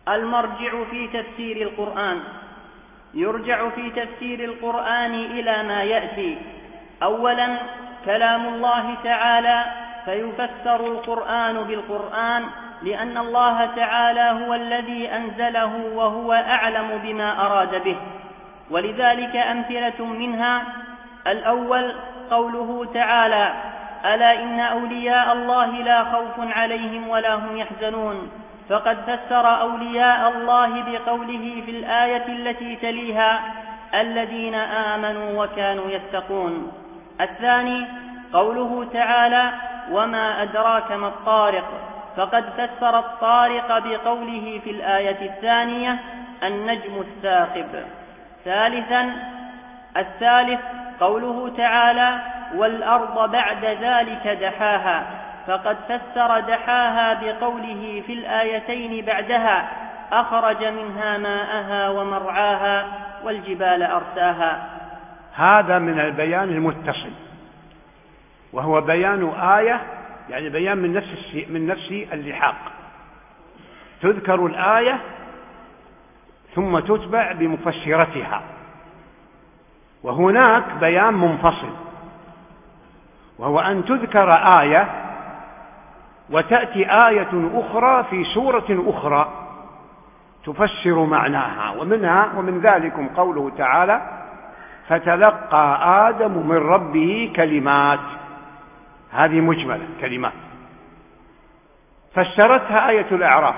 المرجع في تفسير القرآن. يرجع في تفسير القرآن إلى ما يأتي: أولا كلام الله تعالى، فيفسر القرآن بالقرآن، لأن الله تعالى هو الذي أنزله وهو أعلم بما أراد به، ولذلك أمثلة منها: الأول قوله تعالى: ألا إن أولياء الله لا خوف عليهم ولا هم يحزنون، فقد فسر أولياء الله بقوله في الآية التي تليها: الذين آمنوا وكانوا يتقون. الثاني قوله تعالى: وما أدراك ما الطارق، فقد فسر الطارق بقوله في الآية الثانية: النجم الثاقب. الثالث قوله تعالى: والأرض بعد ذلك دحاها، فقد فسر دحاها بقوله في الآيتين بعدها: أخرج منها ماءها ومرعاها والجبال أرساها. هذا من البيان المتصل، وهو بيان آية، يعني بيان من نفس اللحاق. تذكر الآية ثم تتبع بمفسرتها. وهناك بيان منفصل، وهو أن تذكر آية وتأتي آية أخرى في سورة أخرى تفسر معناها. ومن ذلكم قوله تعالى: فتلقى آدم من ربه كلمات. هذه مجملة كلمات، فسرتها آية الأعراف: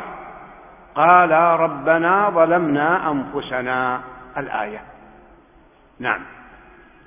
قال ربنا ظلمنا أنفسنا. الآية. نعم.